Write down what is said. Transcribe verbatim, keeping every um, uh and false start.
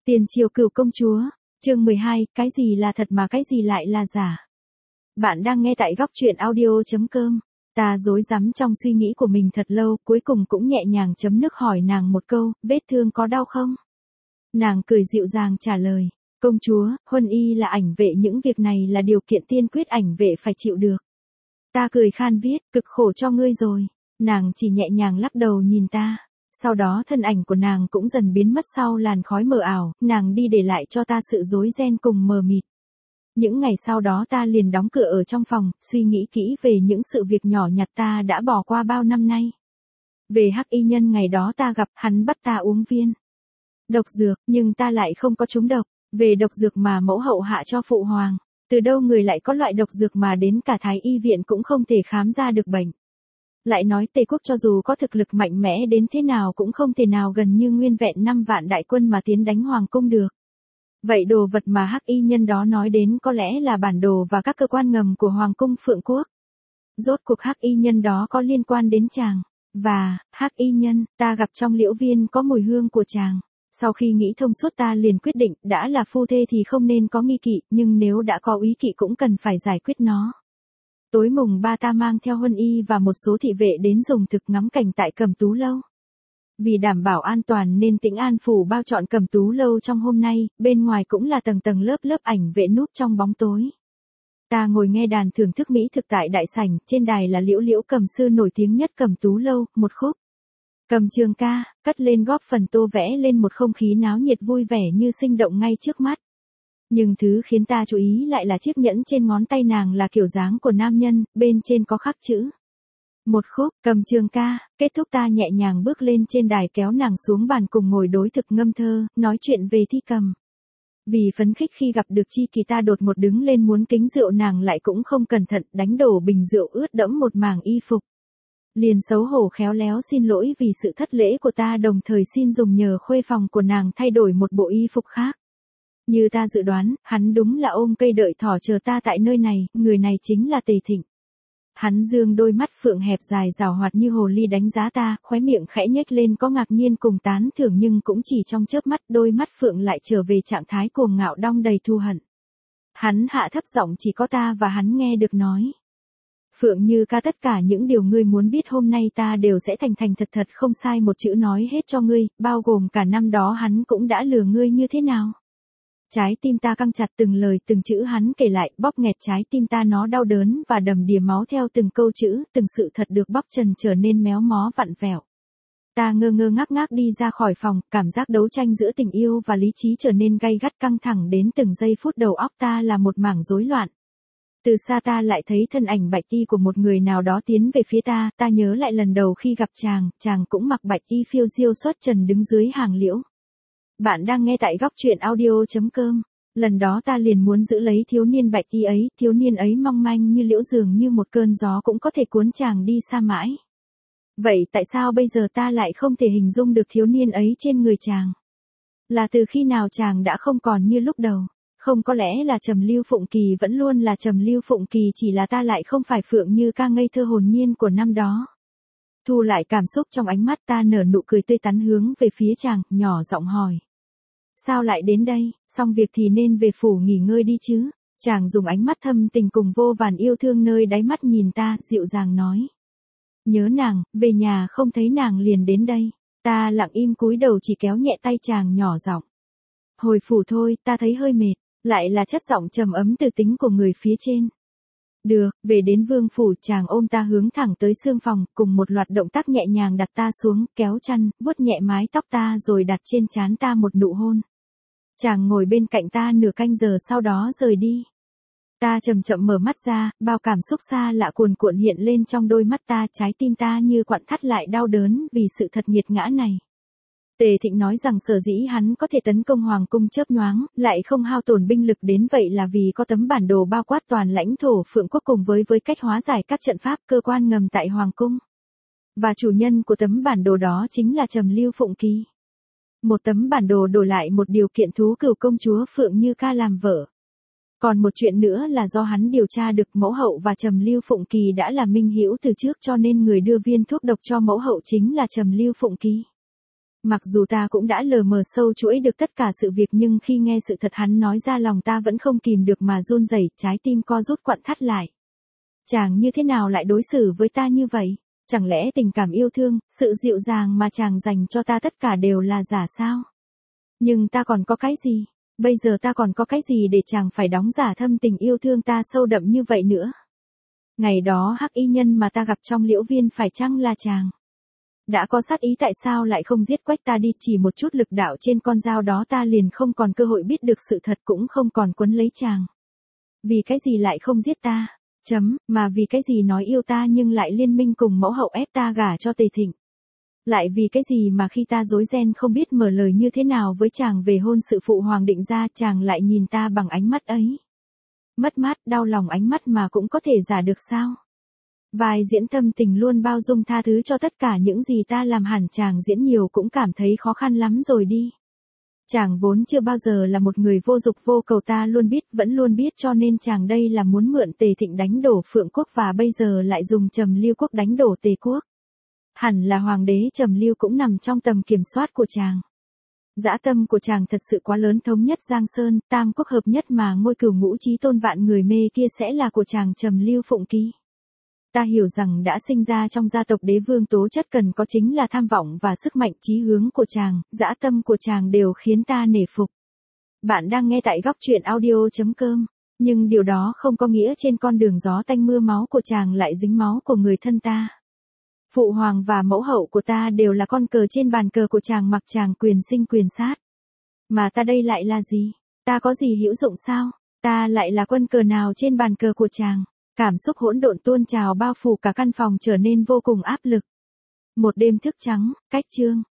Tiền triều cửu công chúa, chương mười hai, cái gì là thật mà cái gì lại là giả. Bạn đang nghe tại góc truyện audio.com. Ta rối rắm trong suy nghĩ của mình thật lâu, cuối cùng cũng nhẹ nhàng chấm nước hỏi nàng một câu, vết thương có đau không? Nàng cười dịu dàng trả lời, công chúa, huân y là ảnh vệ, những việc này là điều kiện tiên quyết ảnh vệ phải chịu được. Ta cười khan viết, cực khổ cho ngươi rồi. Nàng chỉ nhẹ nhàng lắc đầu nhìn ta. Sau đó thân ảnh của nàng cũng dần biến mất sau làn khói mờ ảo, nàng đi để lại cho ta sự rối ren cùng mờ mịt. Những ngày sau đó ta liền đóng cửa ở trong phòng, suy nghĩ kỹ về những sự việc nhỏ nhặt ta đã bỏ qua bao năm nay. Về hắc y nhân ngày đó ta gặp, hắn bắt ta uống viên độc dược, nhưng ta lại không có trúng độc. Về độc dược mà mẫu hậu hạ cho phụ hoàng, từ đâu người lại có loại độc dược mà đến cả thái y viện cũng không thể khám ra được bệnh. Lại nói Tề quốc cho dù có thực lực mạnh mẽ đến thế nào cũng không thể nào gần như nguyên vẹn năm vạn đại quân mà tiến đánh hoàng cung được. Vậy đồ vật mà hắc y nhân đó nói đến có lẽ là bản đồ và các cơ quan ngầm của hoàng cung Phượng Quốc. Rốt cuộc hắc y nhân đó có liên quan đến chàng. Và, hắc y nhân, ta gặp trong liễu viên có mùi hương của chàng. Sau khi nghĩ thông suốt ta liền quyết định, đã là phu thê thì không nên có nghi kỵ, nhưng nếu đã có úy kỵ cũng cần phải giải quyết nó. Tối mùng ba ta mang theo huân y và một số thị vệ đến dùng thực ngắm cảnh tại Cẩm Tú Lâu. Vì đảm bảo an toàn nên Tĩnh An phủ bao trọn Cẩm Tú Lâu trong hôm nay, bên ngoài cũng là tầng tầng lớp lớp ảnh vệ núp trong bóng tối. Ta ngồi nghe đàn thưởng thức mỹ thực tại đại sảnh, trên đài là Liễu Liễu cầm sư nổi tiếng nhất Cẩm Tú Lâu, một khúc Cầm Trường ca, cất lên góp phần tô vẽ lên một không khí náo nhiệt vui vẻ như sinh động ngay trước mắt. Nhưng thứ khiến ta chú ý lại là chiếc nhẫn trên ngón tay nàng là kiểu dáng của nam nhân, bên trên có khắc chữ. Một khúc Cầm Trường ca, kết thúc ta nhẹ nhàng bước lên trên đài kéo nàng xuống bàn cùng ngồi đối thực ngâm thơ, nói chuyện về thi cầm. Vì phấn khích khi gặp được chi kỳ ta đột ngột đứng lên muốn kính rượu nàng lại cũng không cẩn thận đánh đổ bình rượu ướt đẫm một mảng y phục. Liền xấu hổ khéo léo xin lỗi vì sự thất lễ của ta, đồng thời xin dùng nhờ khuê phòng của nàng thay đổi một bộ y phục khác. Như ta dự đoán, hắn đúng là ôm cây đợi thỏ chờ ta tại nơi này, người này chính là Tề Thịnh. Hắn dương đôi mắt phượng hẹp dài rào hoạt như hồ ly đánh giá ta, khóe miệng khẽ nhếch lên có ngạc nhiên cùng tán thưởng, nhưng cũng chỉ trong chớp mắt đôi mắt phượng lại trở về trạng thái cuồng ngạo đong đầy thù hận. Hắn hạ thấp giọng, chỉ có ta và hắn nghe được nói. Phượng Như ca, tất cả những điều ngươi muốn biết hôm nay ta đều sẽ thành thành thật thật không sai một chữ nói hết cho ngươi, bao gồm cả năm đó hắn cũng đã lừa ngươi như thế nào. Trái tim ta căng chặt, từng lời từng chữ hắn kể lại, bóp nghẹt trái tim ta, nó đau đớn và đầm đìa máu theo từng câu chữ, từng sự thật được bóc trần trở nên méo mó vặn vẹo. Ta ngơ ngơ ngác ngác đi ra khỏi phòng, cảm giác đấu tranh giữa tình yêu và lý trí trở nên gay gắt căng thẳng đến từng giây phút, đầu óc ta là một mảng rối loạn. Từ xa ta lại thấy thân ảnh bạch y của một người nào đó tiến về phía ta, ta nhớ lại lần đầu khi gặp chàng, chàng cũng mặc bạch y phiêu diêu xuất trần đứng dưới hàng liễu. Bạn đang nghe tại góc truyện audio.com. Lần đó ta liền muốn giữ lấy thiếu niên bạch y ấy, thiếu niên ấy mong manh như liễu, dường như một cơn gió cũng có thể cuốn chàng đi xa mãi. Vậy tại sao bây giờ ta lại không thể hình dung được thiếu niên ấy trên người chàng? Là từ khi nào chàng đã không còn như lúc đầu? Không, có lẽ là Trầm Lưu Phụng Kỳ vẫn luôn là Trầm Lưu Phụng Kỳ, chỉ là ta lại không phải Phượng Như ca ngây thơ hồn nhiên của năm đó. Thu lại cảm xúc trong ánh mắt, ta nở nụ cười tươi tắn hướng về phía chàng, nhỏ giọng hỏi. Sao lại đến đây, xong việc thì nên về phủ nghỉ ngơi đi chứ. Chàng dùng ánh mắt thâm tình cùng vô vàn yêu thương nơi đáy mắt nhìn ta, dịu dàng nói. Nhớ nàng, về nhà không thấy nàng liền đến đây. Ta lặng im cúi đầu chỉ kéo nhẹ tay chàng, nhỏ giọng. Hồi phủ thôi, ta thấy hơi mệt. Lại là chất giọng trầm ấm từ tính của người phía trên. Được, về đến vương phủ, chàng ôm ta hướng thẳng tới sương phòng, cùng một loạt động tác nhẹ nhàng đặt ta xuống, kéo chăn, vuốt nhẹ mái tóc ta rồi đặt trên trán ta một nụ hôn. Chàng ngồi bên cạnh ta nửa canh giờ sau đó rời đi. Ta chậm chậm mở mắt ra, bao cảm xúc xa lạ cuồn cuộn hiện lên trong đôi mắt ta, trái tim ta như quặn thắt lại đau đớn vì sự thật nghiệt ngã này. Tề Thịnh nói rằng sở dĩ hắn có thể tấn công hoàng cung chớp nhoáng, lại không hao tổn binh lực đến vậy là vì có tấm bản đồ bao quát toàn lãnh thổ Phượng Quốc cùng với với cách hóa giải các trận pháp cơ quan ngầm tại hoàng cung. Và chủ nhân của tấm bản đồ đó chính là Trầm Lưu Phụng Kỳ. Một tấm bản đồ đổi lại một điều kiện thú cửu công chúa Phượng Như ca làm vợ. Còn một chuyện nữa là do hắn điều tra được mẫu hậu và Trầm Lưu Phụng Kỳ đã là minh hữu từ trước, cho nên người đưa viên thuốc độc cho mẫu hậu chính là Trầm Lưu Phụng Kỳ. Mặc dù ta cũng đã lờ mờ sâu chuỗi được tất cả sự việc nhưng khi nghe sự thật hắn nói ra lòng ta vẫn không kìm được mà run rẩy, trái tim co rút quặn thắt lại. Chàng như thế nào lại đối xử với ta như vậy? Chẳng lẽ tình cảm yêu thương, sự dịu dàng mà chàng dành cho ta tất cả đều là giả sao? Nhưng ta còn có cái gì? Bây giờ ta còn có cái gì để chàng phải đóng giả thâm tình yêu thương ta sâu đậm như vậy nữa? Ngày đó hắc y nhân mà ta gặp trong liễu viên phải chăng là chàng? Đã có sát ý tại sao lại không giết quách ta đi, chỉ một chút lực đạo trên con dao đó ta liền không còn cơ hội biết được sự thật, cũng không còn quấn lấy chàng. Vì cái gì lại không giết ta? Chấm, mà vì cái gì nói yêu ta nhưng lại liên minh cùng mẫu hậu ép ta gả cho Tề Thịnh? Lại vì cái gì mà khi ta rối ren không biết mở lời như thế nào với chàng về hôn sự phụ hoàng định ra, chàng lại nhìn ta bằng ánh mắt ấy? Mất mát, đau lòng ánh mắt mà cũng có thể giả được sao? Vai diễn thâm tình luôn bao dung tha thứ cho tất cả những gì ta làm, hẳn chàng diễn nhiều cũng cảm thấy khó khăn lắm rồi đi. Chàng vốn chưa bao giờ là một người vô dục vô cầu, ta luôn biết, vẫn luôn biết, cho nên chàng đây là muốn mượn Tề Thịnh đánh đổ Phượng quốc và bây giờ lại dùng Trầm Lưu quốc đánh đổ Tề quốc. Hẳn là hoàng đế Trầm Lưu cũng nằm trong tầm kiểm soát của chàng. Dã tâm của chàng thật sự quá lớn, thống nhất Giang Sơn, tam quốc hợp nhất mà ngôi cửu ngũ chí tôn vạn người mê kia sẽ là của chàng Trầm Lưu Phụng Ký. Ta hiểu rằng đã sinh ra trong gia tộc đế vương, tố chất cần có chính là tham vọng và sức mạnh, chí hướng của chàng, dã tâm của chàng đều khiến ta nể phục. Bạn đang nghe tại góc truyện audio chấm com, nhưng điều đó không có nghĩa trên con đường gió tanh mưa máu của chàng lại dính máu của người thân ta. Phụ hoàng và mẫu hậu của ta đều là con cờ trên bàn cờ của chàng, mặc chàng quyền sinh quyền sát. Mà ta đây lại là gì? Ta có gì hữu dụng sao? Ta lại là quân cờ nào trên bàn cờ của chàng? Cảm xúc hỗn độn tuôn trào bao phủ cả căn phòng, trở nên vô cùng áp lực. Một đêm thức trắng, cách chương.